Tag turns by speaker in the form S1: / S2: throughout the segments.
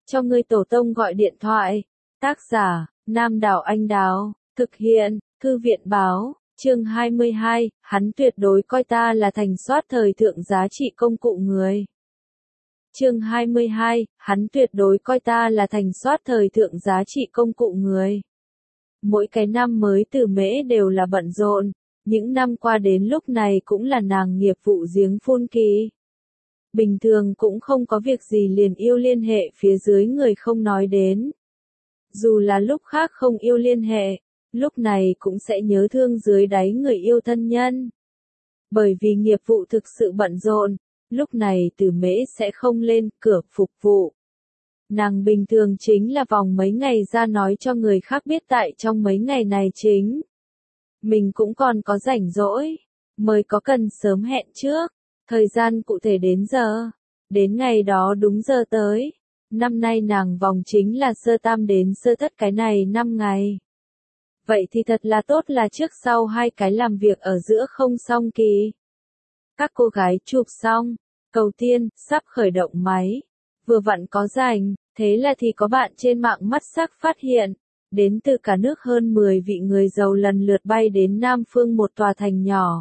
S1: cho ngươi tổ tông gọi điện thoại. Tác giả, Nam Đảo Anh Đào, thực hiện, Thư viện báo, chương 22, hắn tuyệt đối coi ta là thành soát thời thượng giá trị công cụ người. Chương 22, hắn tuyệt đối coi ta là thành soát thời thượng giá trị công cụ người. Mỗi cái năm mới từ Mễ đều là bận rộn, những năm qua đến lúc này cũng là nàng nghiệp vụ giếng phun kỳ. Bình thường cũng không có việc gì liền yêu liên hệ phía dưới người không nói đến. Dù là lúc khác không yêu liên hệ, lúc này cũng sẽ nhớ thương dưới đáy người yêu thân nhân. Bởi vì nghiệp vụ thực sự bận rộn, lúc này từ Mễ sẽ không lên cửa phục vụ. Nàng bình thường chính là vòng mấy ngày ra nói cho người khác biết tại trong mấy ngày này chính. Mình cũng còn có rảnh rỗi, mới có cần sớm hẹn trước, thời gian cụ thể đến giờ, đến ngày đó đúng giờ tới. Năm nay nàng vòng chính là sơ tam đến sơ thất cái này 5 ngày. Vậy thì thật là tốt là trước sau 2 cái làm việc ở giữa không xong kỳ. Các cô gái chụp xong, cầu tiên, sắp khởi động máy. Vừa vặn có rảnh, thế là thì có bạn trên mạng mắt sắc phát hiện. Đến từ cả nước hơn 10 vị người giàu lần lượt bay đến Nam Phương một tòa thành nhỏ.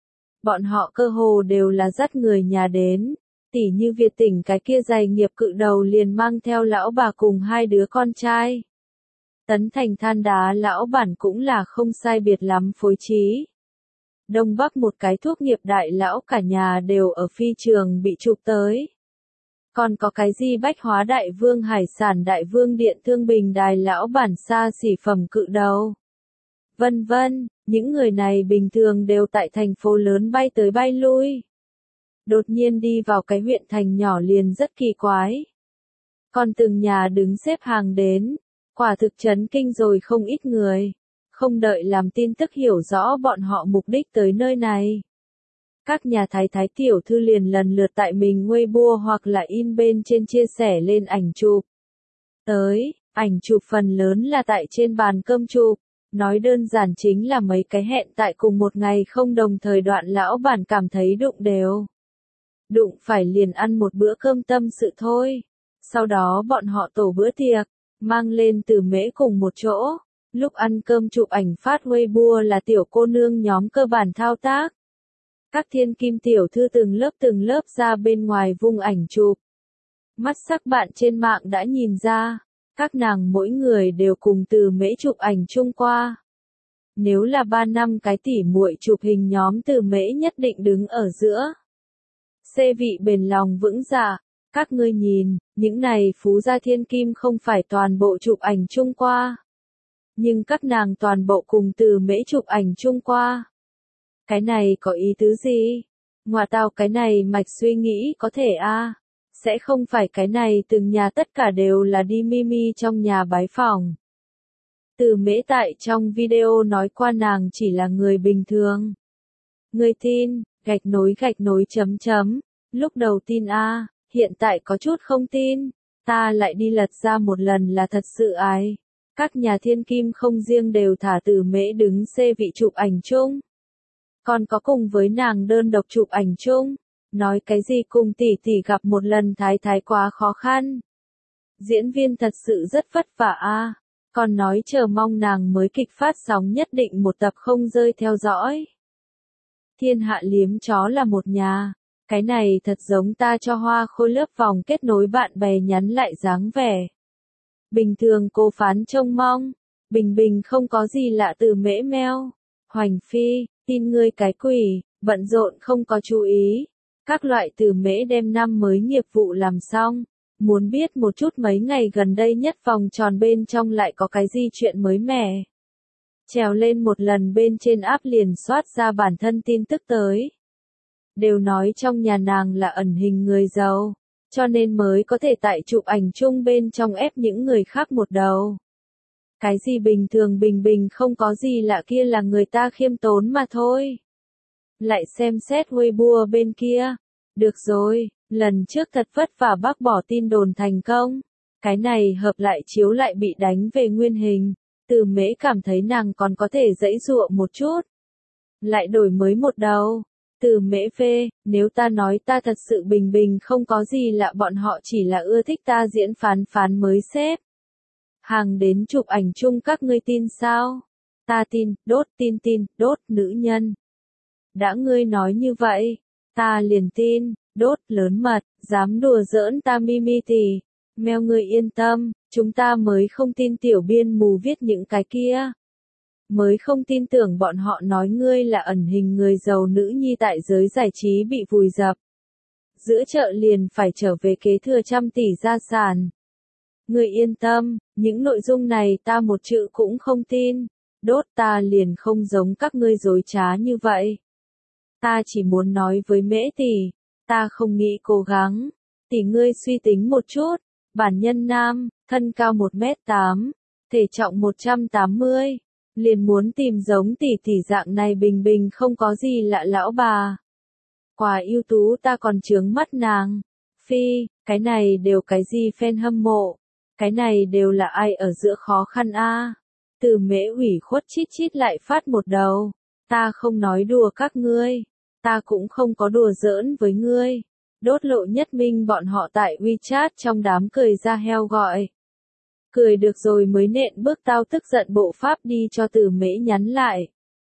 S1: Bọn họ cơ hồ đều là dắt người nhà đến. Tỷ như Việt Tỉnh cái kia giày nghiệp cự đầu liền mang theo lão bà cùng 2 đứa con trai. Tấn Thành than đá lão bản cũng là không sai biệt lắm phối trí. Đông Bắc một cái thuốc nghiệp đại lão cả nhà đều ở phi trường bị chụp tới. Còn có cái gì Bách Hóa đại vương hải sản đại vương điện thương bình đài lão bản xa xỉ phẩm cự đầu. Vân vân, những người này bình thường đều tại thành phố lớn bay tới bay lui. Đột nhiên đi vào cái huyện thành nhỏ liền rất kỳ quái. Còn từng nhà đứng xếp hàng đến, quả thực chấn kinh rồi không ít người. Không đợi làm tin tức hiểu rõ bọn họ mục đích tới nơi này. Các nhà thái tiểu thư liền lần lượt tại mình Weibo hoặc là in bên trên chia sẻ lên ảnh chụp. Ảnh chụp phần lớn là tại trên bàn cơm chụp, nói đơn giản chính là mấy cái hẹn tại cùng một ngày không đồng thời đoạn lão bản cảm thấy đụng đều. Đụng phải liền ăn một bữa cơm tâm sự thôi. Sau đó bọn họ tổ bữa tiệc, mang lên từ Mễ cùng một chỗ. Lúc ăn cơm chụp ảnh phát Weibo là tiểu cô nương nhóm cơ bản thao tác. Các thiên kim tiểu thư từng lớp ra bên ngoài vung ảnh chụp. Mắt sắc bạn trên mạng đã nhìn ra, các nàng mỗi người đều cùng từ Mễ chụp ảnh chung qua. Nếu là 3 năm cái tỉ muội chụp hình nhóm từ Mễ nhất định đứng ở giữa. Xê vị bền lòng vững dạ, các ngươi nhìn, những này phú gia thiên kim không phải toàn bộ chụp ảnh chung qua. Nhưng các nàng toàn bộ cùng từ Mễ chụp ảnh chung qua. Cái này có ý tứ gì? Ngoà tao cái này mạch suy nghĩ có thể sẽ không phải cái này từng nhà tất cả đều là đi Mimi trong nhà bái phỏng. Từ Mễ tại trong video nói qua nàng chỉ là người bình thường. Người tin, gạch nối chấm. Lúc đầu tin hiện tại có chút không tin. Ta lại đi lật ra một lần là thật sự ái. Các nhà thiên kim không riêng đều thả từ Mễ đứng xê vị chụp ảnh chung. Còn có cùng với nàng đơn độc chụp ảnh chung. Nói cái gì cùng tỷ gặp một lần thái quá khó khăn. Diễn viên thật sự rất vất vả Còn nói chờ mong nàng mới kịch phát sóng nhất định một tập không rơi theo dõi. Thiên hạ liếm chó là một nhà. Cái này thật giống ta cho Hoa Khôi lớp vòng kết nối bạn bè nhắn lại dáng vẻ. Bình thường cô phán trông mong. Bình không có gì lạ từ Mễ meo. Hoành phi, tin ngươi cái quỷ, bận rộn không có chú ý. Các loại từ Mễ đem năm mới nghiệp vụ làm xong. Muốn biết một chút mấy ngày gần đây nhất vòng tròn bên trong lại có cái gì chuyện mới mẻ. Trèo lên một lần bên trên app liền soát ra bản thân tin tức tới. Đều nói trong nhà nàng là ẩn hình người giàu, cho nên mới có thể tại chụp ảnh chung bên trong ép những người khác một đầu. Cái gì bình thường bình không có gì lạ kia là người ta khiêm tốn mà thôi. Lại xem xét Weibo bên kia. Được rồi, lần trước thật vất vả bác bỏ tin đồn thành công. Cái này hợp lại chiếu lại bị đánh về nguyên hình. Từ Mễ cảm thấy nàng còn có thể giãy giụa một chút. Lại đổi mới một đầu. Từ Mễ phê, nếu ta nói ta thật sự bình bình không có gì lạ, bọn họ chỉ là ưa thích ta diễn phán phán mới xếp hàng đến chụp ảnh chung, các ngươi tin sao? Ta tin, đốt tin, đốt nữ nhân. Đã ngươi nói như vậy, ta liền tin, đốt lớn mật, dám đùa giỡn ta Mimi tỷ. Mèo ngươi yên tâm, chúng ta mới không tin tiểu biên mù viết những cái kia. Mới không tin tưởng bọn họ nói ngươi là ẩn hình người giàu nữ nhi tại giới giải trí bị vùi dập. Giữa chợ liền phải trở về kế thừa trăm tỷ gia sản. Ngươi yên tâm, những nội dung này ta một chữ cũng không tin. Đốt, ta liền không giống các ngươi dối trá như vậy. Ta chỉ muốn nói với Mễ tỷ, ta không nghĩ cố gắng. Tỷ ngươi suy tính một chút, bản nhân nam, thân cao 1m8, thể trọng 180, liền muốn tìm giống tỷ tỷ dạng này bình bình không có gì lạ lão bà. Quá ưu tú, ta còn chướng mắt nàng. Phi, cái này đều cái gì fan hâm mộ, cái này đều là ai ở giữa khó khăn a. Từ Mễ ủy khuất chít chít lại phát một đầu. Ta không nói đùa các ngươi, ta cũng không có đùa giỡn với ngươi. Đốt Lộ Nhất Minh bọn họ tại WeChat trong đám cười ra heo gọi. Cười được rồi mới nện bước tao tức giận bộ pháp đi cho Từ Mễ nhắn lại.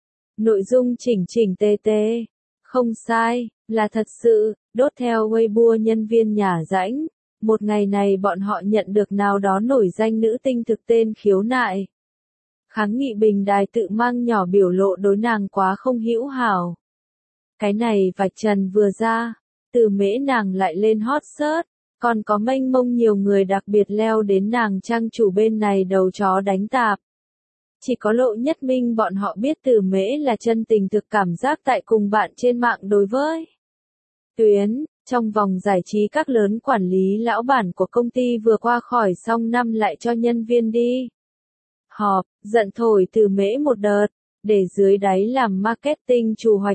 S1: Nội dung chỉnh chỉnh tề tề. Không sai, là thật sự, đốt theo Weibo nhân viên nhà rãnh. Một ngày này bọn họ nhận được nào đó nổi danh nữ tinh thực tên khiếu nại. Kháng nghị bình đài tự mang nhỏ biểu lộ đối nàng quá không hữu hảo. Cái này vạch trần vừa ra, Từ Mễ nàng lại lên hot search, còn có mênh mông nhiều người đặc biệt leo đến nàng trang chủ bên này đầu chó đánh tạp. Chỉ có Lộ Nhất Minh bọn họ biết Từ Mễ là chân tình thực cảm giác tại cùng bạn trên mạng đối với Tuyến. Trong vòng giải trí các lớn quản lý lão bản của công ty vừa qua khỏi xong năm lại cho nhân viên đi họp, giận thổi Từ Mễ một đợt, để dưới đáy làm marketing chủ hoạch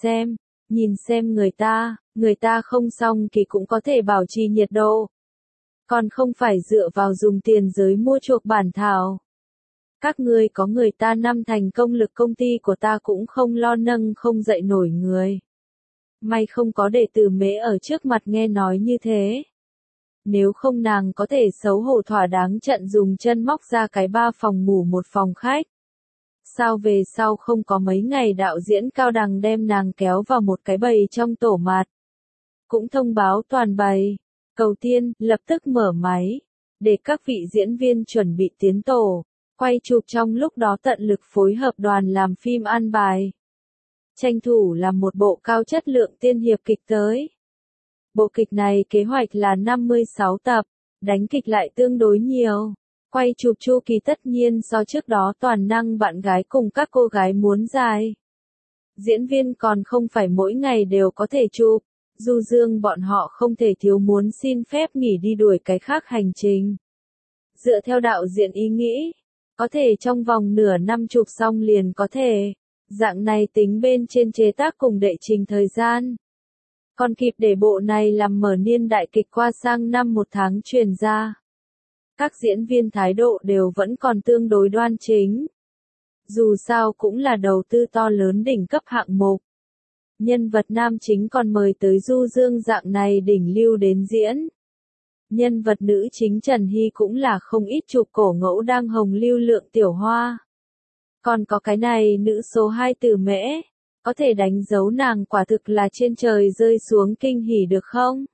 S1: nhìn xem người ta không xong thì cũng có thể bảo trì nhiệt độ. Còn không phải dựa vào dùng tiền giới mua chuộc bản thảo. Các ngươi có người ta năm thành công lực, công ty của ta cũng không lo nâng không dậy nổi người. May không có để Từ Mễ ở trước mặt nghe nói như thế. Nếu không nàng có thể xấu hổ thỏa đáng trận dùng chân móc ra cái 3 phòng ngủ 1 phòng khách. Sao về sau không có mấy ngày đạo diễn cao đẳng đem nàng kéo vào một cái bầy trong tổ mặt. Cũng thông báo toàn bầy. Cầu Tiên lập tức mở máy. Để các vị diễn viên chuẩn bị tiến tổ. Quay chụp trong lúc đó tận lực phối hợp đoàn làm phim an bài. Tranh thủ làm một bộ cao chất lượng tiên hiệp kịch tới. Bộ kịch này kế hoạch là 56 tập, đánh kịch lại tương đối nhiều. Quay chụp chu kỳ tất nhiên so trước đó toàn năng bạn gái cùng các cô gái muốn dài. Diễn viên còn không phải mỗi ngày đều có thể chụp, Du Dương bọn họ không thể thiếu muốn xin phép nghỉ đi đuổi cái khác hành trình. Dựa theo đạo diễn ý nghĩ, có thể trong vòng nửa năm chụp xong liền có thể. Dạng này tính bên trên chế tác cùng đệ trình thời gian. Còn kịp để bộ này làm mở niên đại kịch qua sang năm 1 tháng truyền ra. Các diễn viên thái độ đều vẫn còn tương đối đoan chính. Dù sao cũng là đầu tư to lớn đỉnh cấp hạng mục. Nhân vật nam chính còn mời tới Du Dương dạng này đỉnh lưu đến diễn. Nhân vật nữ chính Trần Hy cũng là không ít chụp cổ ngẫu đang hồng lưu lượng tiểu hoa. Còn có cái này nữ số 2 Từ Mễ, có thể đánh dấu nàng quả thực là trên trời rơi xuống kinh hỉ được không?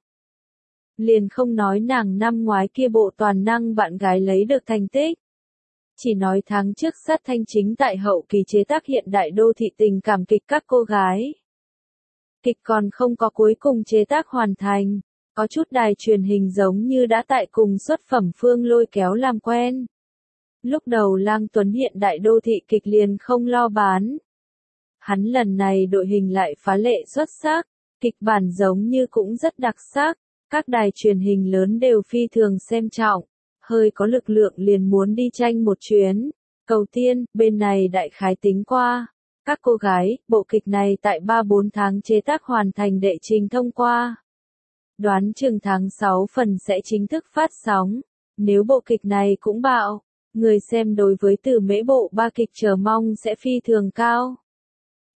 S1: Liền không nói nàng năm ngoái kia bộ toàn năng bạn gái lấy được thành tích. Chỉ nói tháng trước sát thanh chính tại hậu kỳ chế tác hiện đại đô thị tình cảm kịch các cô gái. Kịch còn không có cuối cùng chế tác hoàn thành, có chút đài truyền hình giống như đã tại cùng xuất phẩm phương lôi kéo làm quen. Lúc đầu Lang Tuấn hiện đại đô thị kịch liền không lo bán. Hắn lần này đội hình lại phá lệ xuất sắc, kịch bản giống như cũng rất đặc sắc, các đài truyền hình lớn đều phi thường xem trọng, hơi có lực lượng liền muốn đi tranh một chuyến. Cầu Tiên, bên này đại khái tính qua. Các cô gái, bộ kịch này tại 3-4 tháng chế tác hoàn thành đệ trình thông qua. Đoán chừng tháng 6 phần sẽ chính thức phát sóng, nếu bộ kịch này cũng bạo. Người xem đối với Từ Mễ bộ 3 kịch chờ mong sẽ phi thường cao.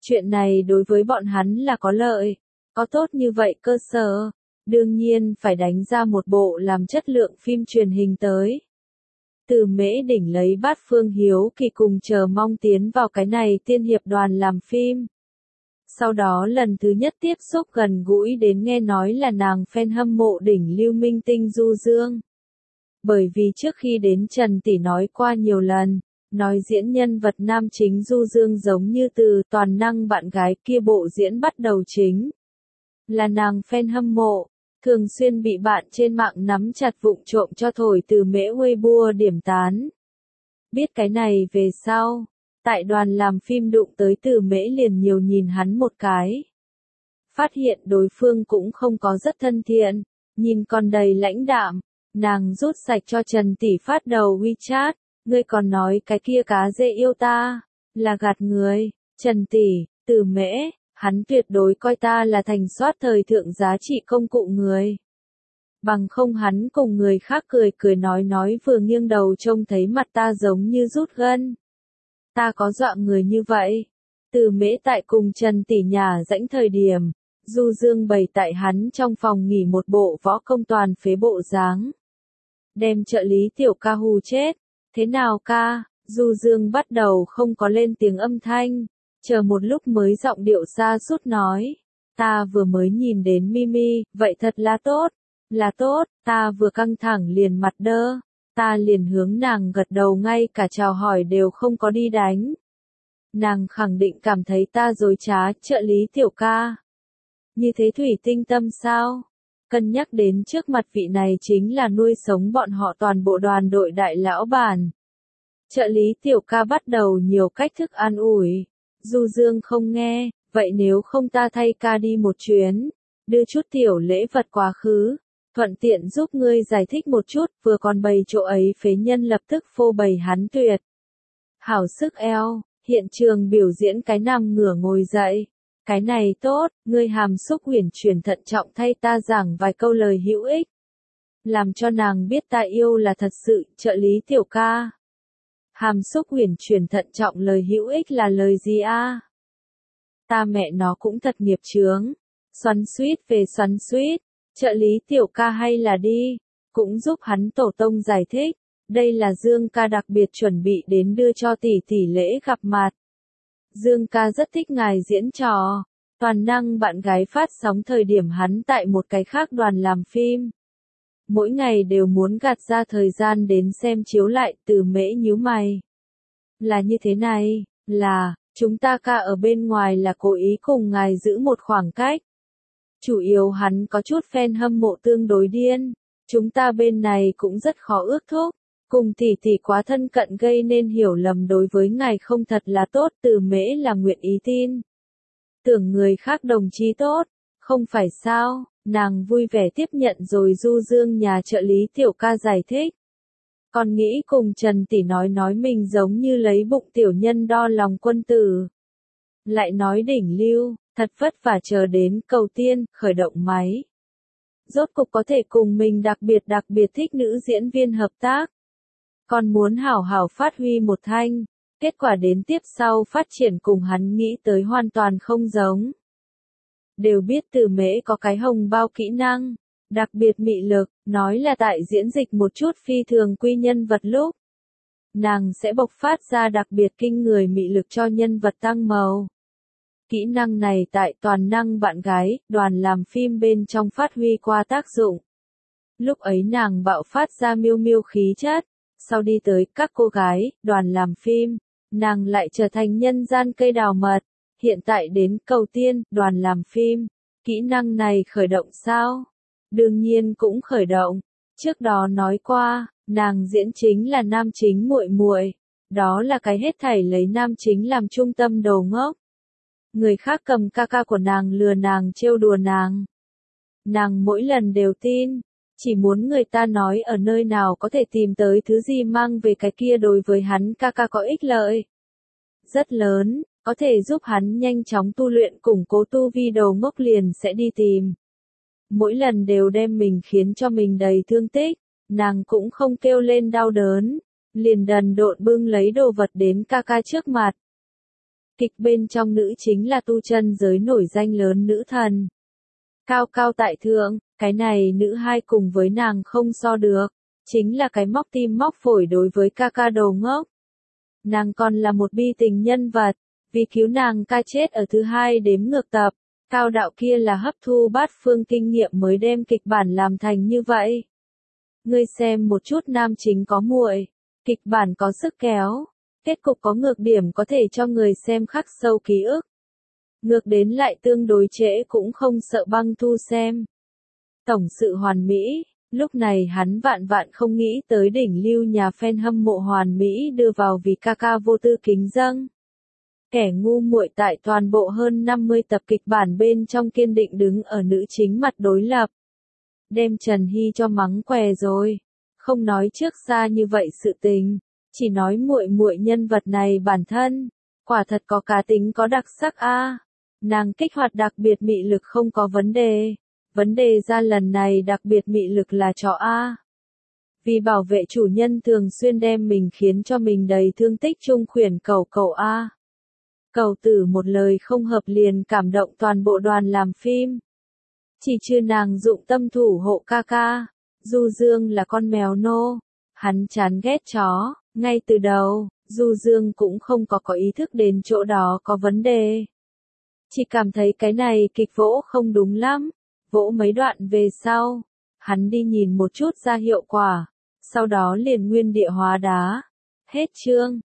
S1: Chuyện này đối với bọn hắn là có lợi, có tốt như vậy cơ sở, đương nhiên phải đánh ra một bộ làm chất lượng phim truyền hình tới. Từ Mễ Đỉnh lấy bát Phương Hiếu Kỳ cùng chờ mong tiến vào cái này tiên hiệp đoàn làm phim. Sau đó lần thứ nhất tiếp xúc gần gũi đến nghe nói là nàng fan hâm mộ đỉnh lưu minh tinh Du Dương. Bởi vì trước khi đến Trần Tỷ nói qua nhiều lần, nói diễn nhân vật nam chính Du Dương giống như từ toàn năng bạn gái kia bộ diễn bắt đầu chính. Là nàng fan hâm mộ, thường xuyên bị bạn trên mạng nắm chặt vụng trộm cho thổi từ Mễ Weibo điểm tán. Biết cái này về sau, tại đoàn làm phim đụng tới Từ Mễ liền nhiều nhìn hắn một cái. Phát hiện đối phương cũng không có rất thân thiện, nhìn còn đầy lãnh đạm, nàng rút sạch cho Trần Tỷ phát đầu WeChat, ngươi còn nói cái kia cá dê yêu ta, là gạt người, Trần Tỷ, Từ Mễ, hắn tuyệt đối coi ta là thành soát thời thượng giá trị công cụ người. Bằng không hắn cùng người khác cười cười nói vừa nghiêng đầu trông thấy mặt ta giống như rút gân. Ta có dọa người như vậy. Từ Mễ tại cùng Trần Tỷ nhà rãnh thời điểm, Du Dương bày tại hắn trong phòng nghỉ một bộ võ công toàn phế bộ dáng. Đem trợ lý tiểu ca hù chết. Thế nào ca? Du Dương bắt đầu không có lên tiếng âm thanh, chờ một lúc mới giọng điệu xa sút nói. Ta vừa mới nhìn đến Mimi, vậy thật là tốt, ta vừa căng thẳng liền mặt đơ. Ta liền hướng nàng gật đầu ngay cả chào hỏi đều không có đi đánh. Nàng khẳng định cảm thấy ta dối trá, trợ lý tiểu ca. Như thế thủy tinh tâm sao? Cân nhắc đến trước mặt vị này chính là nuôi sống bọn họ toàn bộ đoàn đội đại lão bản. Trợ lý tiểu ca bắt đầu nhiều cách thức an ủi. Du Dương không nghe, vậy nếu không ta thay ca đi một chuyến, đưa chút tiểu lễ vật quá khứ. Thuận tiện giúp ngươi giải thích một chút, vừa còn bày chỗ ấy phế nhân lập tức phô bày hắn tuyệt. Hảo sức eo, hiện trường biểu diễn cái nằm ngửa ngồi dậy. Cái này tốt, ngươi hàm xúc uyển chuyển thận trọng thay ta giảng vài câu lời hữu ích. Làm cho nàng biết ta yêu là thật sự, trợ lý tiểu ca. Hàm xúc uyển chuyển thận trọng lời hữu ích là lời gì a? Ta mẹ nó cũng thật nghiệp chướng. Xoắn xuýt về xoắn xuýt. Trợ lý tiểu ca hay là đi, cũng giúp hắn tổ tông giải thích, đây là Dương ca đặc biệt chuẩn bị đến đưa cho tỷ tỷ lễ gặp mặt. Dương ca rất thích ngài diễn trò, toàn năng bạn gái phát sóng thời điểm hắn tại một cái khác đoàn làm phim. Mỗi ngày đều muốn gạt ra thời gian đến xem chiếu lại. Từ Mễ nhíu mày. Là như thế này, là, chúng ta ca ở bên ngoài là cố ý cùng ngài giữ một khoảng cách. Chủ yếu hắn có chút fan hâm mộ tương đối điên, chúng ta bên này cũng rất khó ước thúc, cùng tỷ tỷ quá thân cận gây nên hiểu lầm đối với ngài không thật là tốt. Từ Mễ là nguyện ý tin. Tưởng người khác đồng chí tốt, không phải sao, nàng vui vẻ tiếp nhận rồi Du Dương nhà trợ lý tiểu ca giải thích. Còn nghĩ cùng Trần Tỷ nói mình giống như lấy bụng tiểu nhân đo lòng quân tử. Lại nói đỉnh lưu. Thật vất vả chờ đến cầu tiên, khởi động máy. Rốt cục có thể cùng mình đặc biệt thích nữ diễn viên hợp tác. Còn muốn hảo hảo phát huy một thanh. Kết quả đến tiếp sau phát triển cùng hắn nghĩ tới hoàn toàn không giống. Đều biết Từ Mễ có cái hồng bao kỹ năng, đặc biệt mị lực, nói là tại diễn dịch một chút phi thường quy nhân vật lúc. Nàng sẽ bộc phát ra đặc biệt kinh người mị lực cho nhân vật tăng màu. Kỹ năng này tại toàn năng bạn gái, đoàn làm phim bên trong phát huy qua tác dụng. Lúc ấy nàng bạo phát ra miêu miêu khí chất, sau đi tới các cô gái, đoàn làm phim, nàng lại trở thành nhân gian cây đào mật. Hiện tại đến cầu tiên, đoàn làm phim, kỹ năng này khởi động sao? Đương nhiên cũng khởi động. Trước đó nói qua, nàng diễn chính là nam chính muội muội, đó là cái hết thảy lấy nam chính làm trung tâm đầu ngốc. Người khác cầm ca ca của nàng lừa nàng trêu đùa nàng. Nàng mỗi lần đều tin, chỉ muốn người ta nói ở nơi nào có thể tìm tới thứ gì mang về cái kia đối với hắn ca ca có ích lợi. Rất lớn, có thể giúp hắn nhanh chóng tu luyện củng cố tu vi đầu ngốc liền sẽ đi tìm. Mỗi lần đều đem mình khiến cho mình đầy thương tích, nàng cũng không kêu lên đau đớn, liền đần độn bưng lấy đồ vật đến ca ca trước mặt. Kịch bên trong nữ chính là tu chân giới nổi danh lớn nữ thần. Cao cao tại thượng, cái này nữ hai cùng với nàng không so được. Chính là cái móc tim móc phổi đối với ca ca đồ ngốc. Nàng còn là một bi tình nhân vật. Vì cứu nàng ca chết ở thứ 2 đếm ngược tập. Cao đạo kia là hấp thu bát phương kinh nghiệm mới đem kịch bản làm thành như vậy. Ngươi xem một chút nam chính có muội, kịch bản có sức kéo, kết cục có ngược điểm có thể cho người xem khắc sâu ký ức. Ngược đến lại tương đối trễ cũng không sợ băng thu xem. Tổng sự hoàn mỹ, lúc này hắn vạn vạn không nghĩ tới đỉnh lưu nhà fan hâm mộ hoàn mỹ đưa vào vì ca ca vô tư kính dâng. Kẻ ngu muội tại toàn bộ hơn 50 tập kịch bản bên trong kiên định đứng ở nữ chính mặt đối lập. Đem Trần Hy cho mắng què rồi. Không nói trước xa như vậy sự tình, chỉ nói muội muội nhân vật này bản thân, quả thật có cá tính có đặc sắc a. Nàng kích hoạt đặc biệt mị lực không có vấn đề. Vấn đề ra lần này đặc biệt mị lực là chó a. Vì bảo vệ chủ nhân thường xuyên đem mình khiến cho mình đầy thương tích trung khuyển cầu cầu a. Cầu tử một lời không hợp liền cảm động toàn bộ đoàn làm phim. Chỉ chưa nàng dụng tâm thủ hộ ca ca. Du Dương là con mèo nô. Hắn chán ghét chó. Ngay từ đầu, Du Dương cũng không có ý thức đến chỗ đó có vấn đề. Chỉ cảm thấy cái này kịch vỗ không đúng lắm. Vỗ mấy đoạn về sau. Hắn đi nhìn một chút ra hiệu quả. Sau đó liền nguyên địa hóa đá. Hết chương.